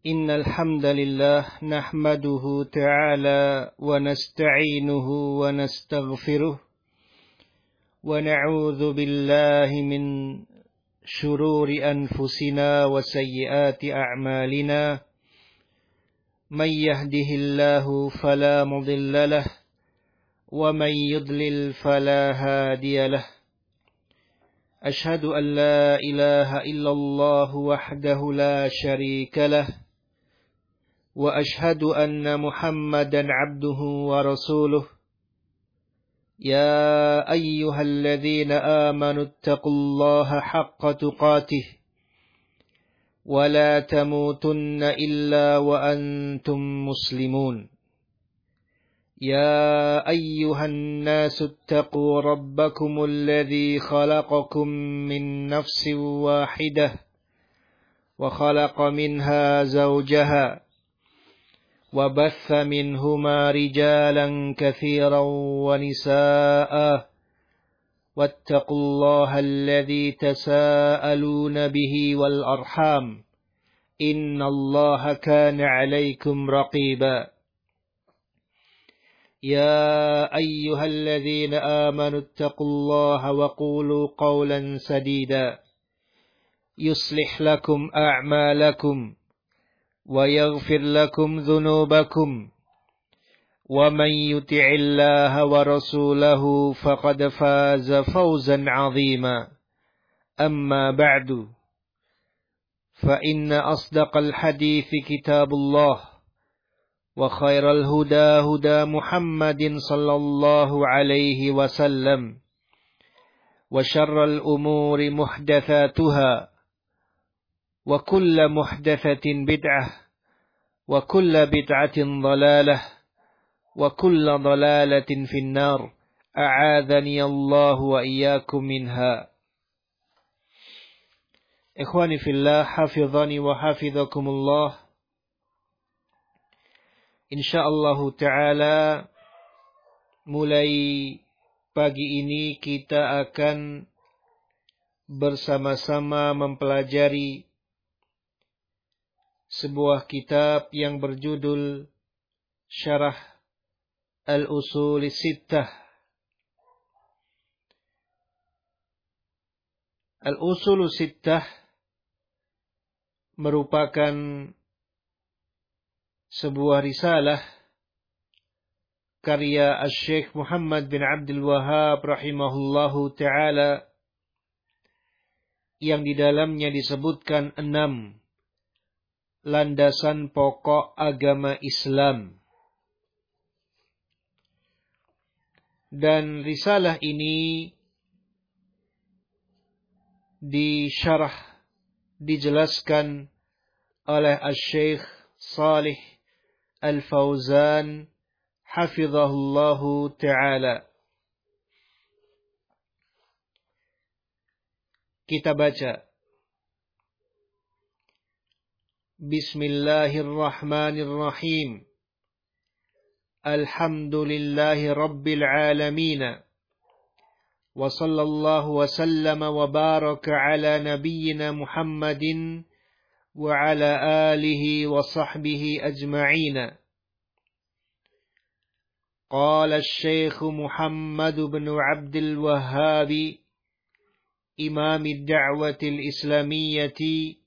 إن الحمد لله نحمده تعالى ونستعينه ونستغفره ونعوذ بالله من شرور أنفسنا وسيئات أعمالنا من يهده الله فلا مضل له ومن يضلل فلا هادي له أشهد أن لا إله إلا الله وحده لا شريك له وأشهد أن محمدا عبده ورسوله يا أيها الذين آمنوا اتقوا الله حق تقاته ولا تموتن إلا وأنتم مسلمون يا أيها الناس اتقوا ربكم الذي خلقكم من نفس واحدة وخلق منها زوجها وبث منهما رجالا كثيرا ونساء واتقوا الله الذي تساءلون به والأرحام إن الله كان عليكم رقيبا يا أيها الذين آمنوا اتقوا الله وقولوا قولا سديدا يصلح لكم أعمالكم ويغفر لكم ذنوبكم ومن يطع الله ورسوله فقد فاز فوزا عظيما أما بعد فإن أصدق الحديث كتاب الله وخير الهدى هدى محمد صلى الله عليه وسلم وشر الأمور محدثاتها وكل محدثة بدعة وكل بدعة ضلالة وكل ضلالة في النار أعاذني الله وإياكم منها. إخواني في الله حفظني وحفظكم الله. Insyaallah ta'ala mulai pagi ini kita akan bersama-sama mempelajari sebuah kitab yang berjudul Syarah Al-Usul Sittah. Al-Usul Sittah merupakan sebuah risalah karya Asy-Syaikh Muhammad bin Abdul Wahhab rahimahullahu ta'ala yang di dalamnya disebutkan 6 landasan pokok agama Islam. Dan risalah ini disyarah, dijelaskan oleh Asy-Syaikh Shalih Al-Fauzan hafizahullahu ta'ala. Kita baca. Bismillahirrahmanirrahim. Alhamdulillahi rabbil alamin. Wa sallallahu wa sallama wa baraka ala nabiyyina Muhammadin wa ala alihi wa sahbihi ajma'in. Qala asy-Syaikh Muhammad bin Abdul Wahhab Imam ad-Da'wah al-Islamiyyah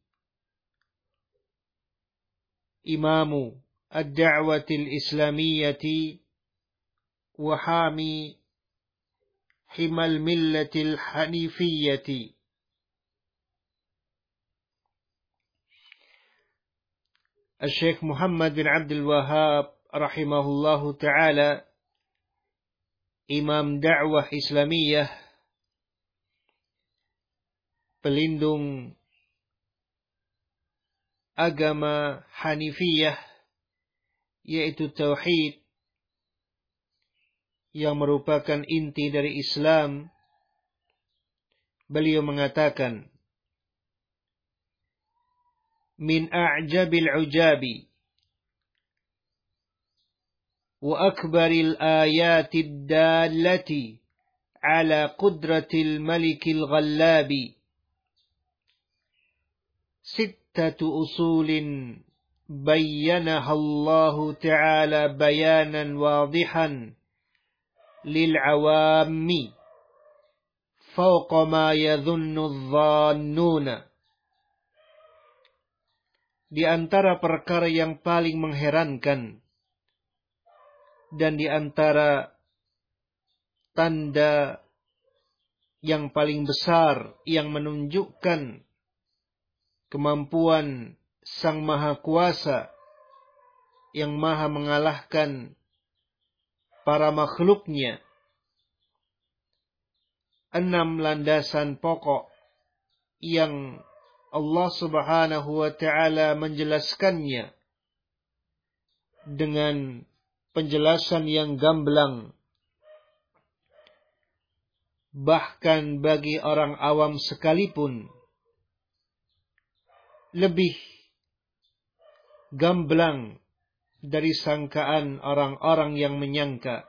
Imam ad-Da'wah al-Islamiyyah wa hami himal millati al-Hanifiyyah. Asy-Syaikh Muhammad bin Abdul Wahhab rahimahullahu ta'ala, Imam dakwah Islamiyah, pelindung agama Hanifiyah, yaitu tauhid yang merupakan inti dari Islam. Beliau mengatakan, min a'jabil ujabi wa akbaril ayatid dallati ala qudratil malikil ghallabi sittatu usulin bayyanaha Allah Ta'ala bayanan wadihan lil awammi fawqa ma yadhunnu adh-dhannuna. Di antara perkara yang paling mengherankan dan di antara tanda yang paling besar yang menunjukkan kemampuan Sang Maha Kuasa yang maha mengalahkan para makhluknya, 6 landasan pokok yang Allah Subhanahu wa Ta'ala menjelaskannya dengan penjelasan yang gamblang. Bahkan bagi orang awam sekalipun lebih gamblang dari sangkaan orang-orang yang menyangka.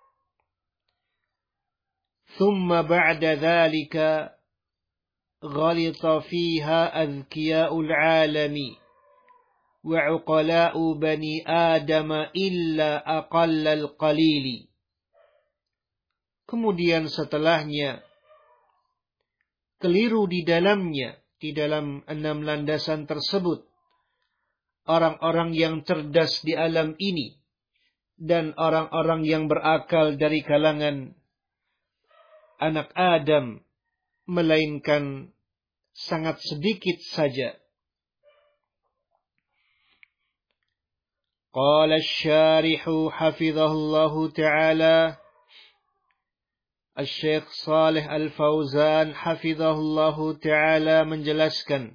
Thumma ba'da dhalika ghalita fiha adhkiya'ul alami wa 'uqala'u bani Adam illa aqallal qalili. Kemudian setelahnya keliru di dalamnya, di dalam 6 landasan tersebut, orang-orang yang cerdas di alam ini dan orang-orang yang berakal dari kalangan anak Adam, melainkan sangat sedikit saja. Qala asy-syarihu hafizahullahu ta'ala, Asy-Syaikh Shalih Al-Fauzan hafizahullahu ta'ala menjelaskan,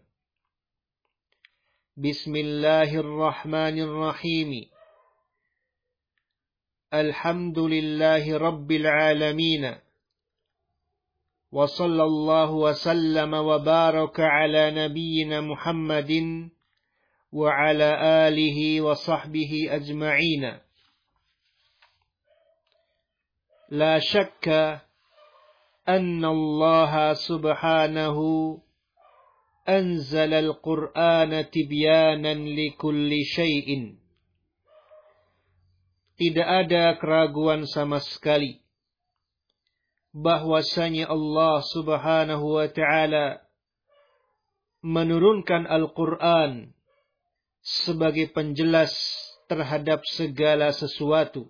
Bismillahirrahmanirrahim. Alhamdulillahi Rabbil Alamin. Wa sallallahu wa sallama wa baraka ala nabiyyina Muhammadin wa ala alihi wa sahbihi ajma'in. La syakka anna Allah subhanahu anzala al-Qur'ana tibyanan likulli syai'in. Tidak ada keraguan sama sekali bahwasanya Allah Subhanahu wa Ta'ala menurunkan Al-Quran sebagai penjelas terhadap segala sesuatu.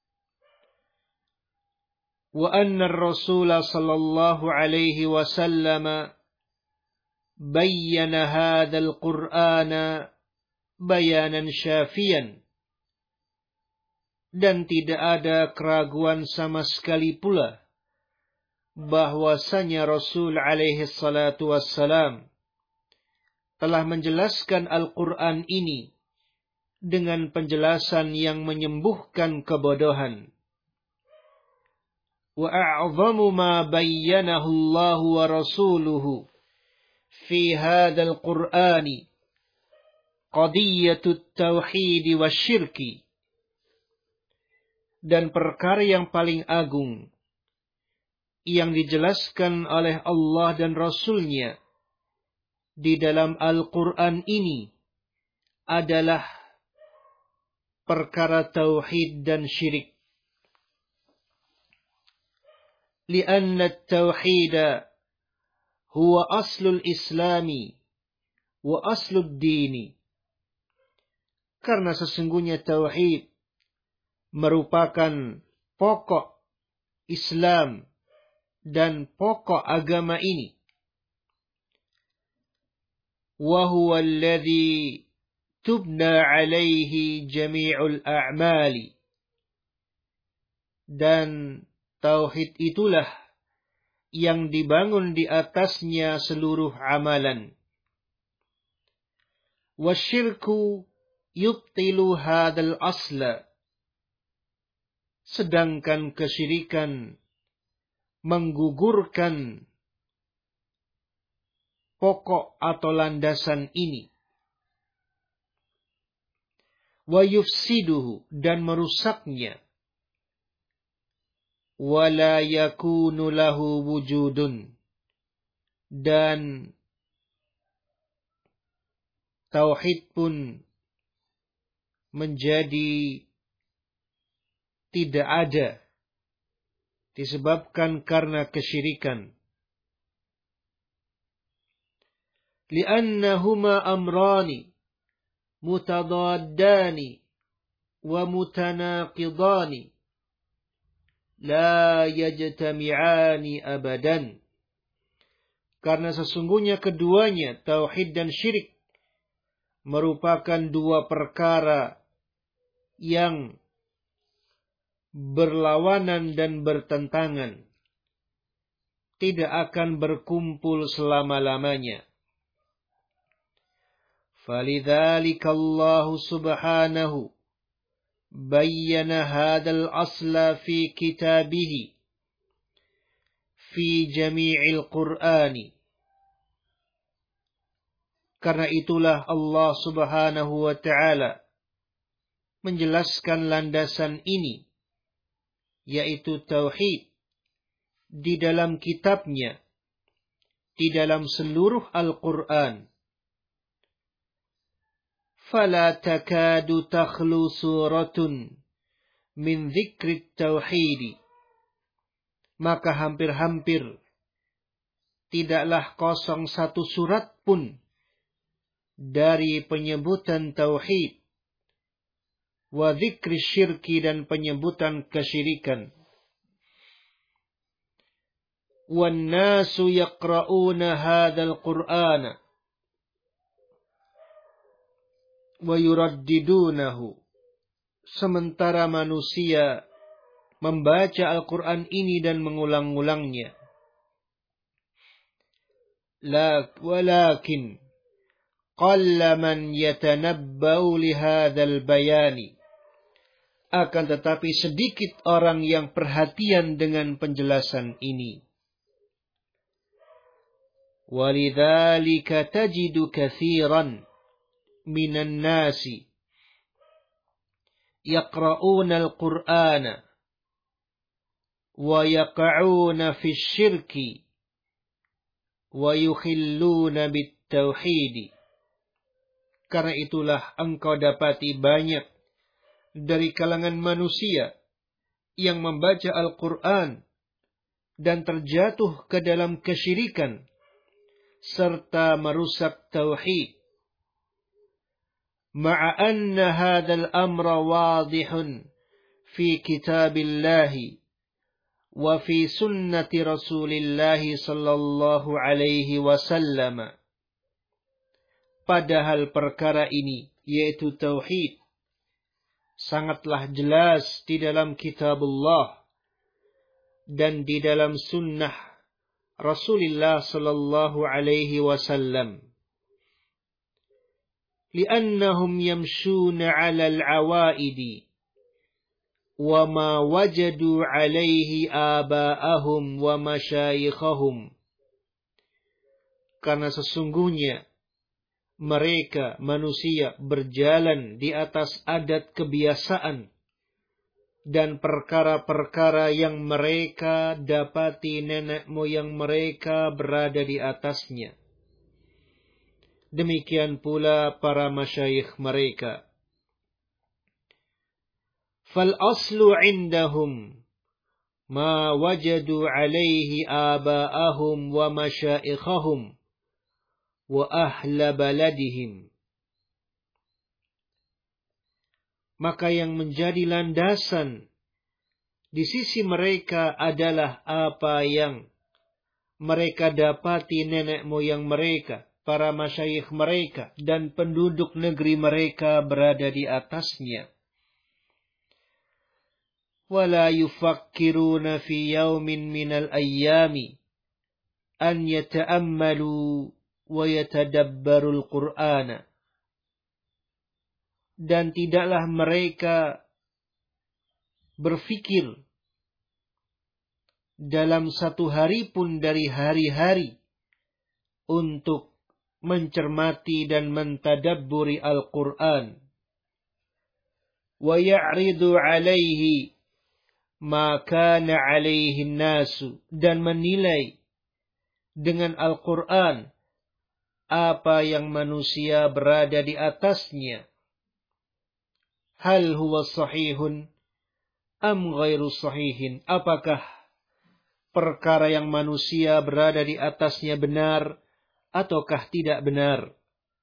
Wa anna ar-Rasul sallallahu alaihi wasallam bayyana hadzal Qur'ana bayanan syafiyan. Dan tidak ada keraguan sama sekali pula bahwasanya Rasul alaihi salatu wassalam telah menjelaskan Al-Quran ini dengan penjelasan yang menyembuhkan kebodohan. Wa a'zamu ma bayyanahu Allah wa rasuluhu fi hadzal Qur'ani qadiyatut tauhid wasyirki. Dan perkara yang paling agung yang dijelaskan oleh Allah dan Rasul-Nya di dalam Al-Quran ini adalah perkara tauhid dan syirik. Lianna at-tauhid huwa aslul islami wa aslud dini. Karena sesungguhnya tauhid merupakan pokok Islam dan pokok agama ini. Wa huwa alladhi tubna alaihi jami'ul a'mali. Dan tauhid itulah yang dibangun di atasnya seluruh amalan. Wasyirku yubtilu hadzal asla. Sedangkan kesyirikan menggugurkan pokok atau landasan ini. Wa yufsiduhu, dan merusaknya. Wa la yakunu lahu wujudun, dan tauhid pun menjadi tidak ada disebabkan karena kesyirikan. Li'annahuma amrani mutadaddani wa mutanaqidani la yajtami'ani abadan. Karena sesungguhnya keduanya, tauhid dan syirik, merupakan dua perkara yang berlawanan dan bertentangan, tidak akan berkumpul selama-lamanya. Falidzalika Allah subhanahu bayyana hadzal asla fi kitabih fi jami'il Qur'ani. Karena itulah Allah subhanahu wa ta'ala menjelaskan landasan ini, yaitu tauhid, di dalam kitabnya, di dalam seluruh Al-Quran. فَلَا تَكَادُ تَخْلُو سُورَةٌ مِنْ ذِكْرِ التَّوْحِيدِ. Maka hampir-hampir tidaklah kosong satu surat pun dari penyebutan tauhid, wa dzikri syirki, dan penyebutan kesyirikan. Wan nasu yaqra'una hadzal qur'ana wa yuraddidunahu. Sementara manusia membaca Al-Quran ini dan mengulang-ulangnya. Walakin qalla man yatanabbau lihadzal bayani. Akan tetapi sedikit orang yang perhatian dengan penjelasan ini. Walidzalika tajidu katsiran minan nasi yaqra'una al-Qur'ana wa yaqa'una fi syirki wa yukhilluna bit-tauhid. Karena itulah engkau dapati banyak dari kalangan manusia yang membaca Al-Quran dan terjatuh ke dalam kesyirikan serta merusak tauhid. Ma'a anna hadzal amra wadihun fi kitabillahi wa fi sunnati Rasulillahi sallallahu alaihi wasallam. Padahal perkara ini, yaitu tauhid, sangatlah jelas di dalam kitabullah dan di dalam sunnah Rasulullah sallallahu alaihi wasallam. Li'annahum yamshuna 'ala al-'awaidi wa ma wajadu 'alaihi aba'ahum wa masyayikhahum. Karena sesungguhnya mereka manusia berjalan di atas adat kebiasaan dan perkara-perkara yang mereka dapati nenek moyang mereka berada di atasnya. Demikian pula para masyayikh mereka. Fal aslu indahum ma wajadu alaihi aba'ahum wa masyayikhahum wa ahla baladihim. Maka yang menjadi landasan di sisi mereka adalah apa yang mereka dapati nenek moyang mereka, para masyayikh mereka, dan penduduk negeri mereka berada di atasnya. Wala yufakkiruna fi yawmin minal ayyami an yata'ammalu wa yatadabbarul Qur'ana. Dan tidaklah mereka berfikir dalam satu hari pun dari hari-hari untuk mencermati dan mentadabburi Al-Qur'an. Wa ya'ridu 'alaihi ma kana 'alaihi an-nasu, dan menilai dengan Al-Qur'an apa yang manusia berada di atasnya. hal huwa sahihun am ghairu sahihin? Apakah perkara yang manusia berada di atasnya benar ataukah tidak benar?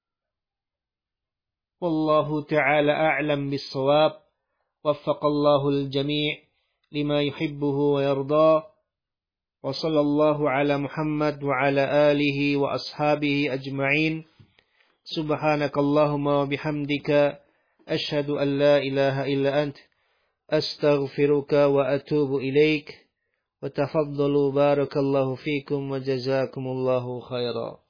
Wallahu ta'ala a'lam bis-shawab. Waffaqallahu al-jami' lima yuhibbuhu wa yarda. Wa sallallahu ala Muhammad wa ala alihi wa ashabihi ajma'in. Subhanakallahumma wa bihamdika ashhadu an la ilaha illa ant astaghfiruka wa atubu ilaik. Wa tafaddalu barakallahu fikum wa jazakumullahu khaira.